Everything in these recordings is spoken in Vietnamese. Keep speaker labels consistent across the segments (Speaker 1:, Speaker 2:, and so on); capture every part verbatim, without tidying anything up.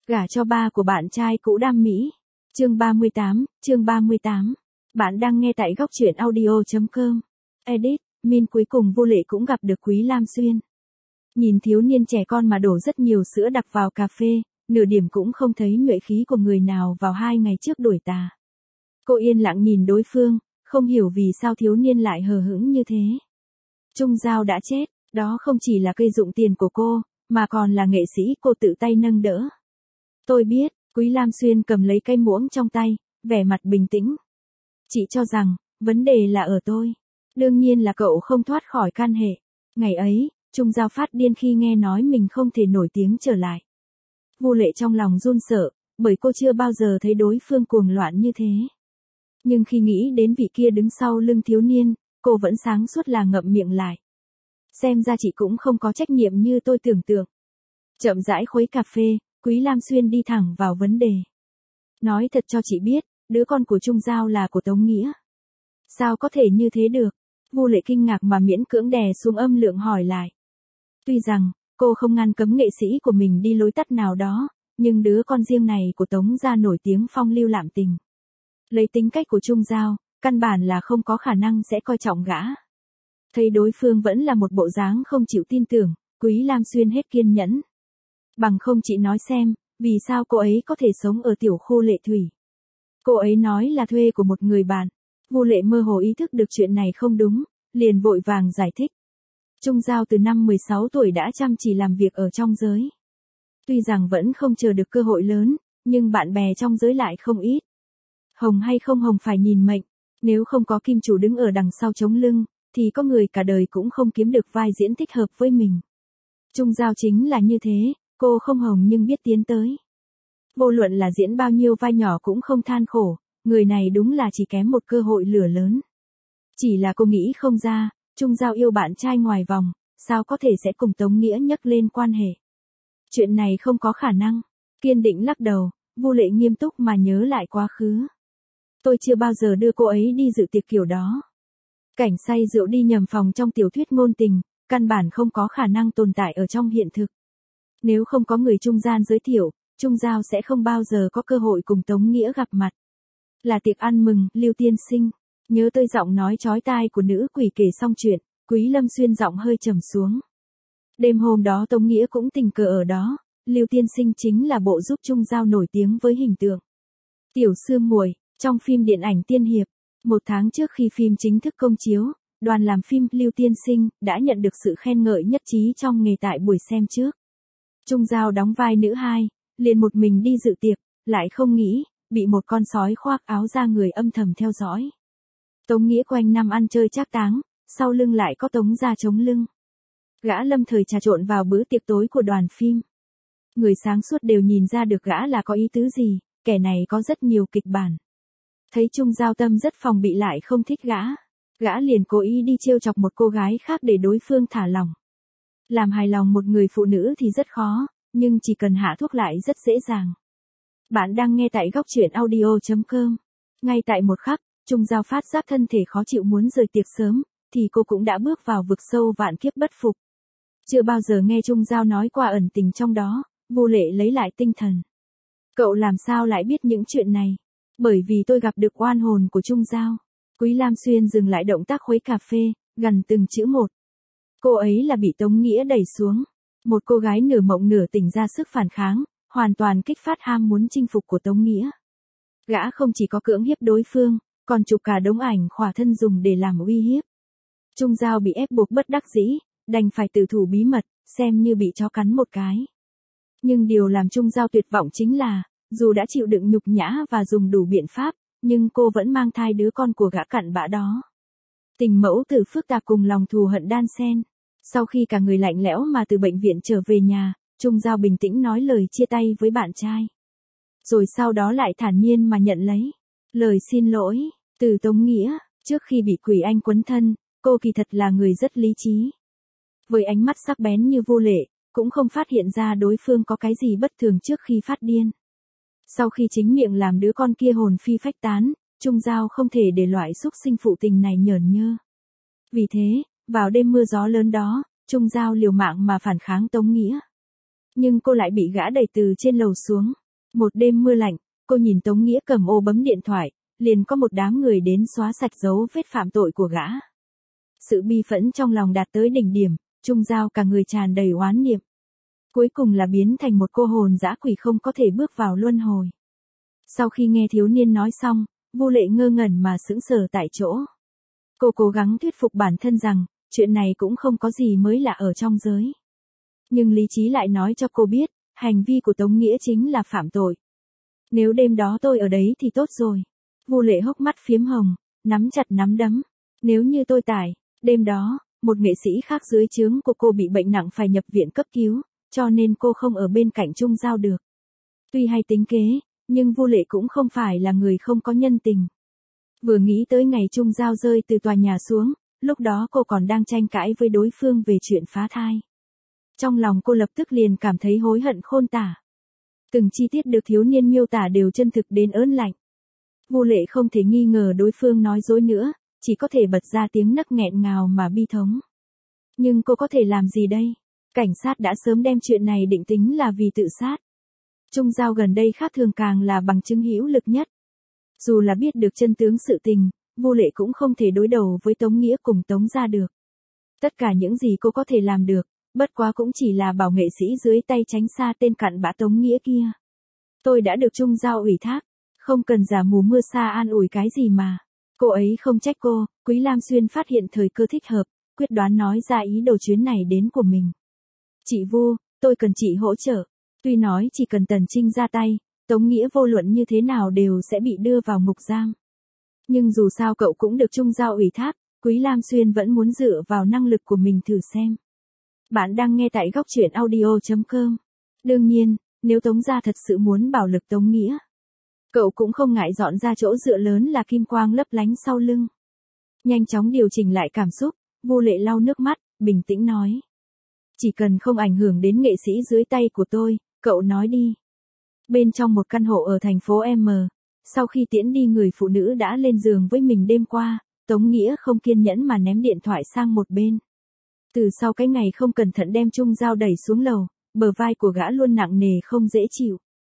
Speaker 1: Gả cho ba của bạn trai cũ đam mỹ. Chương ba mươi tám, chương ba mươi tám. Bạn đang nghe tại góc truyện audio chấm com. Edit, Min cuối cùng Vô Lệ cũng gặp được Quý Lam Xuyên. Nhìn thiếu niên trẻ con mà đổ rất nhiều sữa đặc vào cà phê, nửa điểm cũng không thấy nhuệ khí của người nào vào hai ngày trước đuổi tà. Cô yên lặng nhìn đối phương, không hiểu vì sao thiếu niên lại hờ hững như thế. Trung Giao đã chết, đó không chỉ là cây dụng tiền của cô, mà còn là nghệ sĩ cô tự tay nâng đỡ. Tôi biết, Quý Lam Xuyên cầm lấy cây muỗng trong tay, vẻ mặt bình tĩnh. Chị cho rằng, vấn đề là ở tôi. Đương nhiên là cậu không thoát khỏi can hệ. Ngày ấy, Trung Giao phát điên khi nghe nói mình không thể nổi tiếng trở lại. Vô Lệ trong lòng run sợ, bởi cô chưa bao giờ thấy đối phương cuồng loạn như thế. Nhưng khi nghĩ đến vị kia đứng sau lưng thiếu niên, cô vẫn sáng suốt là ngậm miệng lại. Xem ra chị cũng không có trách nhiệm như tôi tưởng tượng. Chậm rãi khuấy cà phê, Quý Lam Xuyên đi thẳng vào vấn đề. Nói thật cho chị biết, đứa con của Trung Giao là của Tống Nghĩa. Sao có thể như thế được? Vô Lệ kinh ngạc mà miễn cưỡng đè xuống âm lượng hỏi lại. Tuy rằng, cô không ngăn cấm nghệ sĩ của mình đi lối tắt nào đó, nhưng đứa con riêng này của Tống gia nổi tiếng phong lưu lạm tình. Lấy tính cách của Trung Giao, căn bản là không có khả năng sẽ coi trọng gã. Thấy đối phương vẫn là một bộ dáng không chịu tin tưởng, Quý Lam Xuyên hết kiên nhẫn. Bằng không chị nói xem, vì sao cô ấy có thể sống ở tiểu khu Lệ Thủy. Cô ấy nói là thuê của một người bạn. Vô Lệ mơ hồ ý thức được chuyện này không đúng, liền vội vàng giải thích. Trung Giao từ năm mười sáu tuổi đã chăm chỉ làm việc ở trong giới. Tuy rằng vẫn không chờ được cơ hội lớn, nhưng bạn bè trong giới lại không ít. Hồng hay không hồng phải nhìn mệnh, nếu không có kim chủ đứng ở đằng sau chống lưng, thì có người cả đời cũng không kiếm được vai diễn thích hợp với mình. Trung Giao chính là như thế, cô không hồng nhưng biết tiến tới. Vô luận là diễn bao nhiêu vai nhỏ cũng không than khổ, người này đúng là chỉ kém một cơ hội lửa lớn. Chỉ là cô nghĩ không ra, Trung Giao yêu bạn trai ngoài vòng, sao có thể sẽ cùng Tống Nghĩa nhắc lên quan hệ. Chuyện này không có khả năng. Kiên định lắc đầu, Vô Lệ nghiêm túc mà nhớ lại quá khứ. Tôi chưa bao giờ đưa cô ấy đi dự tiệc kiểu đó. Cảnh say rượu đi nhầm phòng trong tiểu thuyết ngôn tình, căn bản không có khả năng tồn tại ở trong hiện thực. Nếu không có người trung gian giới thiệu, Trung Giao sẽ không bao giờ có cơ hội cùng Tống Nghĩa gặp mặt. Là tiệc ăn mừng, Lưu tiên sinh. Nhớ tới giọng nói chói tai của nữ quỷ kể xong chuyện, Quý Lâm Xuyên giọng hơi trầm xuống. Đêm hôm đó Tống Nghĩa cũng tình cờ ở đó, Lưu tiên sinh chính là bộ giúp Trung Giao nổi tiếng với hình tượng. Tiểu sư muội, trong phim điện ảnh tiên hiệp, một tháng trước khi phim chính thức công chiếu, đoàn làm phim Lưu tiên sinh đã nhận được sự khen ngợi nhất trí trong nghề tại buổi xem trước. Trung Giao đóng vai nữ hai, liền một mình đi dự tiệc, lại không nghĩ, bị một con sói khoác áo ra người âm thầm theo dõi. Tống Nghĩa quanh năm ăn chơi trác táng, sau lưng lại có Tống gia chống lưng. Gã lâm thời trà trộn vào bữa tiệc tối của đoàn phim. Người sáng suốt đều nhìn ra được gã là có ý tứ gì, kẻ này có rất nhiều kịch bản. Thấy Trung Giao tâm rất phòng bị lại không thích gã. Gã liền cố ý đi trêu chọc một cô gái khác để đối phương thả lỏng. Làm hài lòng một người phụ nữ thì rất khó, nhưng chỉ cần hạ thuốc lại rất dễ dàng. Bạn đang nghe tại góc truyện audio chấm com. Ngay tại một khắc, Trung Giao phát giác thân thể khó chịu muốn rời tiệc sớm, thì cô cũng đã bước vào vực sâu vạn kiếp bất phục. Chưa bao giờ nghe Trung Giao nói qua ẩn tình trong đó, Vô Lệ lấy lại tinh thần. Cậu làm sao lại biết những chuyện này? Bởi vì tôi gặp được oan hồn của Trung Giao. Quý Lam Xuyên dừng lại động tác khuấy cà phê, gần từng chữ một. Cô ấy là bị Tống Nghĩa đẩy xuống. Một cô gái nửa mộng nửa tỉnh ra sức phản kháng, hoàn toàn kích phát ham muốn chinh phục của Tống Nghĩa. Gã không chỉ có cưỡng hiếp đối phương, còn chụp cả đống ảnh khỏa thân dùng để làm uy hiếp. Trung Giao bị ép buộc bất đắc dĩ, đành phải tự thủ bí mật, xem như bị chó cắn một cái. Nhưng điều làm Trung Giao tuyệt vọng chính là, dù đã chịu đựng nhục nhã và dùng đủ biện pháp, nhưng cô vẫn mang thai đứa con của gã cặn bã đó. Tình mẫu tử phức tạp cùng lòng thù hận đan xen. Sau khi cả người lạnh lẽo mà từ bệnh viện trở về nhà, Trung Giao bình tĩnh nói lời chia tay với bạn trai. Rồi sau đó lại thản nhiên mà nhận lấy lời xin lỗi từ Tống Nghĩa. Trước khi bị quỷ anh quấn thân, cô kỳ thật là người rất lý trí. Với ánh mắt sắc bén như Vô Lệ, cũng không phát hiện ra đối phương có cái gì bất thường trước khi phát điên. Sau khi chính miệng làm đứa con kia hồn phi phách tán, Trung Giao không thể để loại xúc sinh phụ tình này nhởn nhơ. Vì thế, vào đêm mưa gió lớn đó, Trung Giao liều mạng mà phản kháng Tống Nghĩa. Nhưng cô lại bị gã đẩy từ trên lầu xuống. Một đêm mưa lạnh, cô nhìn Tống Nghĩa cầm ô bấm điện thoại, liền có một đám người đến xóa sạch dấu vết phạm tội của gã. Sự bi phẫn trong lòng đạt tới đỉnh điểm, Trung Giao cả người tràn đầy oán niệm. Cuối cùng là biến thành một cô hồn dã quỷ không có thể bước vào luân hồi. Sau khi nghe thiếu niên nói xong, Vu Lệ ngơ ngẩn mà sững sờ tại chỗ. Cô cố gắng thuyết phục bản thân rằng, chuyện này cũng không có gì mới lạ ở trong giới. Nhưng lý trí lại nói cho cô biết, hành vi của Tống Nghĩa chính là phạm tội. Nếu đêm đó tôi ở đấy thì tốt rồi. Vu Lệ hốc mắt phiếm hồng, nắm chặt nắm đấm. Nếu như tôi tải, đêm đó, một nghệ sĩ khác dưới trướng của cô bị bệnh nặng phải nhập viện cấp cứu, cho nên cô không ở bên cạnh Trung Giao được. Tuy hay tính kế, nhưng Vu Lệ cũng không phải là người không có nhân tình. Vừa nghĩ tới ngày Trung Giao rơi từ tòa nhà xuống, lúc đó cô còn đang tranh cãi với đối phương về chuyện phá thai. Trong lòng cô lập tức liền cảm thấy hối hận khôn tả. Từng chi tiết được thiếu niên miêu tả đều chân thực đến ớn lạnh. Vu Lệ không thể nghi ngờ đối phương nói dối nữa, chỉ có thể bật ra tiếng nấc nghẹn ngào mà bi thống. Nhưng cô có thể làm gì đây? Cảnh sát đã sớm đem chuyện này định tính là vì tự sát. Trung Giao gần đây khác thường càng là bằng chứng hữu lực nhất. Dù là biết được chân tướng sự tình, Vu Lệ cũng không thể đối đầu với Tống Nghĩa cùng Tống gia được. Tất cả những gì cô có thể làm được, bất quá cũng chỉ là bảo nghệ sĩ dưới tay tránh xa tên cặn bã Tống Nghĩa kia. Tôi đã được Trung Giao ủy thác, không cần giả mù mưa sa an ủi cái gì mà. Cô ấy không trách cô. Quý Lam Xuyên phát hiện thời cơ thích hợp, quyết đoán nói ra ý đồ chuyến này đến của mình. Chị Vu, tôi cần chị hỗ trợ. Tuy nói chỉ cần Tần Trinh ra tay, Tống Nghĩa vô luận như thế nào đều sẽ bị đưa vào ngục giam. Nhưng dù sao cậu cũng được Trung Giao ủy thác, Quý Lam Xuyên vẫn muốn dựa vào năng lực của mình thử xem. Bạn đang nghe tại góc truyện audio chấm com. Đương nhiên, nếu Tống gia thật sự muốn bảo lực Tống Nghĩa, cậu cũng không ngại dọn ra chỗ dựa lớn là kim quang lấp lánh sau lưng. Nhanh chóng điều chỉnh lại cảm xúc, Vu Lệ lau nước mắt, bình tĩnh nói. Chỉ cần không ảnh hưởng đến nghệ sĩ dưới tay của tôi, cậu nói đi. Bên trong một căn hộ ở thành phố M, sau khi tiễn đi người phụ nữ đã lên giường với mình đêm qua, Tống Nghĩa không kiên nhẫn mà ném điện thoại sang một bên. Từ sau cái ngày không cẩn thận đem Trung Giao đẩy xuống lầu, bờ vai của gã luôn nặng nề không dễ chịu.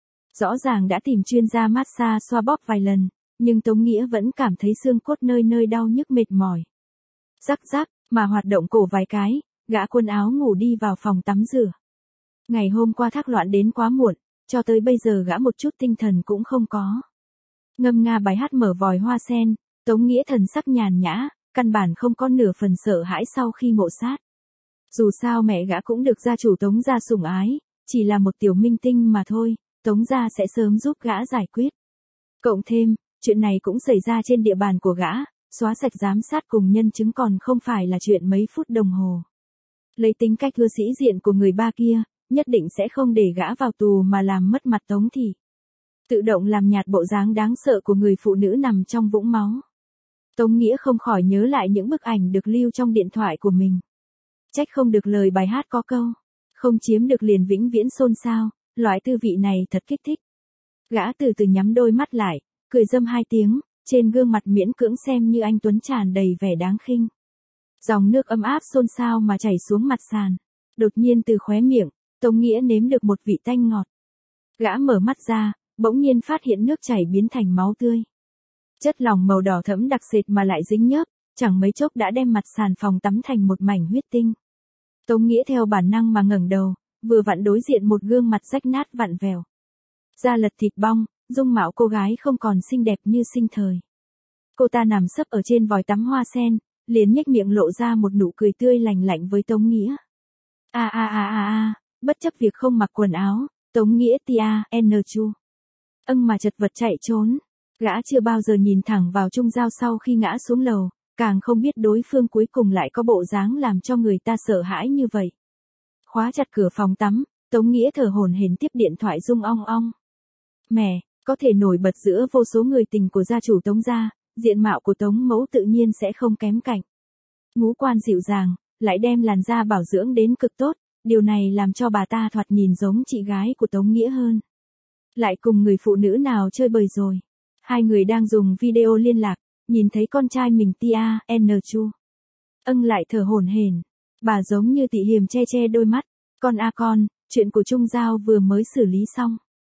Speaker 1: Rõ ràng đã tìm chuyên gia massage xoa bóp vài lần, nhưng Tống Nghĩa vẫn cảm thấy xương cốt nơi nơi đau nhức mệt mỏi. Rắc rắc, mà hoạt động cổ vài cái, gã quần áo ngủ đi vào phòng tắm rửa. Ngày hôm qua thác loạn đến quá muộn, cho tới bây giờ gã một chút tinh thần cũng không có. Ngâm nga bài hát Mở vòi hoa sen, Tống Nghĩa thần sắc nhàn nhã, căn bản không có nửa phần sợ hãi sau khi ngộ sát. Dù sao mẹ gã cũng được gia chủ Tống gia sủng ái, chỉ là một tiểu minh tinh mà thôi, Tống gia sẽ sớm giúp gã giải quyết. Cộng thêm, chuyện này cũng xảy ra trên địa bàn của gã, xóa sạch giám sát cùng nhân chứng còn không phải là chuyện mấy phút đồng hồ. Lấy tính cách ưa sĩ diện của người ba kia, nhất định sẽ không để gã vào tù mà làm mất mặt Tống thị. Tự động làm nhạt bộ dáng đáng sợ của người phụ nữ nằm trong vũng máu. Tống Nghĩa không khỏi nhớ lại những bức ảnh được lưu trong điện thoại của mình. Trách không được lời bài hát có câu, không chiếm được liền vĩnh viễn xôn xao, loại tư vị này thật kích thích. Gã từ từ nhắm đôi mắt lại, cười dâm hai tiếng, trên gương mặt miễn cưỡng xem như anh tuấn tràn đầy vẻ đáng khinh. Dòng nước ấm áp xôn xao mà chảy xuống mặt sàn. Đột nhiên từ khóe miệng, Tống Nghĩa nếm được một vị tanh ngọt. Gã mở mắt ra, bỗng nhiên phát hiện nước chảy biến thành máu tươi. Chất lỏng màu đỏ thẫm đặc sệt mà lại dính nhớp, chẳng mấy chốc đã đem mặt sàn phòng tắm thành một mảnh huyết tinh. Tống Nghĩa theo bản năng mà ngẩng đầu, vừa vặn đối diện một gương mặt rách nát vặn vẹo. Da lật thịt bong, dung mạo cô gái không còn xinh đẹp như sinh thời. Cô ta nằm sấp ở trên vòi tắm hoa sen, liền nhếch miệng lộ ra một nụ cười tươi lành lạnh với Tống Nghĩa. A a a a a, bất chấp việc không mặc quần áo, Tống Nghĩa tia n chu. Âng mà chật vật chạy trốn. Gã chưa bao giờ nhìn thẳng vào Trung Giao sau khi ngã xuống lầu, càng không biết đối phương cuối cùng lại có bộ dáng làm cho người ta sợ hãi như vậy. Khóa chặt cửa phòng tắm, Tống Nghĩa thở hổn hển tiếp điện thoại rung ong ong. Mẹ, có thể nổi bật giữa vô số người tình của gia chủ Tống gia, diện mạo của Tống mẫu tự nhiên sẽ không kém cạnh. Ngũ quan dịu dàng, lại đem làn da bảo dưỡng đến cực tốt, điều này làm cho bà ta thoạt nhìn giống chị gái của Tống Nghĩa hơn. Lại cùng người phụ nữ nào chơi bời rồi. Hai người đang dùng video liên lạc, nhìn thấy con trai mình tia n chu. Âng lại thở hổn hển. Bà giống như tị hiềm che che đôi mắt. Con a con, chuyện của Trung Giao vừa mới xử lý xong.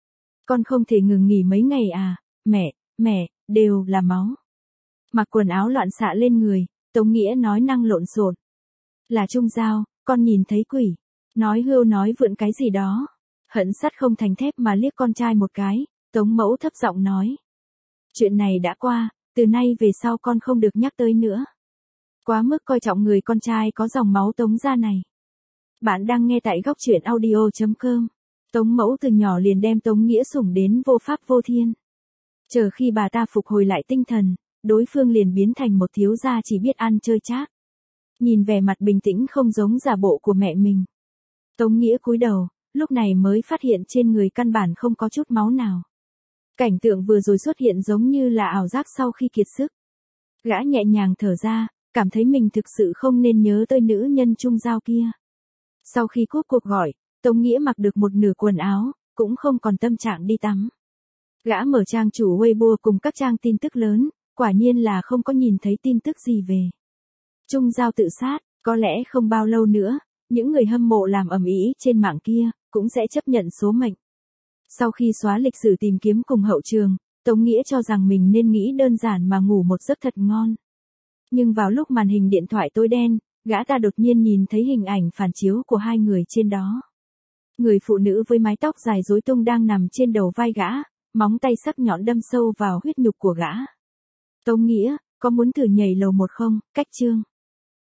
Speaker 1: Con không thể ngừng nghỉ mấy ngày à, mẹ, mẹ, đều là máu. Mặc quần áo loạn xạ lên người, Tống Nghĩa nói năng lộn xộn. Là Trung Giao, con nhìn thấy quỷ. Nói hưu nói vượn cái gì đó. Hận sắt không thành thép mà liếc con trai một cái, Tống Mẫu thấp giọng nói. Chuyện này đã qua, từ nay về sau con không được nhắc tới nữa. Quá mức coi trọng người con trai có dòng máu Tống gia này. Bạn đang nghe tại góc truyện audio.com. Tống Mẫu từ nhỏ liền đem Tống Nghĩa sủng đến vô pháp vô thiên. Chờ khi bà ta phục hồi lại tinh thần, đối phương liền biến thành một thiếu gia chỉ biết ăn chơi chác. Nhìn vẻ mặt bình tĩnh không giống giả bộ của mẹ mình. Tống Nghĩa cúi đầu, lúc này mới phát hiện trên người căn bản không có chút máu nào. Cảnh tượng vừa rồi xuất hiện giống như là ảo giác sau khi kiệt sức. Gã nhẹ nhàng thở ra, cảm thấy mình thực sự không nên nhớ tới nữ nhân Trung Giao kia. Sau khi cúp cuộc gọi, Tống Nghĩa mặc được một nửa quần áo, cũng không còn tâm trạng đi tắm. Gã mở trang chủ Weibo cùng các trang tin tức lớn, quả nhiên là không có nhìn thấy tin tức gì về Trung Giao tự sát, có lẽ không bao lâu nữa, những người hâm mộ làm ầm ĩ trên mạng kia, cũng sẽ chấp nhận số mệnh. Sau khi xóa lịch sử tìm kiếm cùng hậu trường, Tống Nghĩa cho rằng mình nên nghĩ đơn giản mà ngủ một giấc thật ngon. Nhưng vào lúc màn hình điện thoại tối đen, gã ta đột nhiên nhìn thấy hình ảnh phản chiếu của hai người trên đó. Người phụ nữ với mái tóc dài rối tung đang nằm trên đầu vai gã, móng tay sắc nhọn đâm sâu vào huyết nhục của gã. Tống Nghĩa, có muốn thử nhảy lầu một không? Cách chương.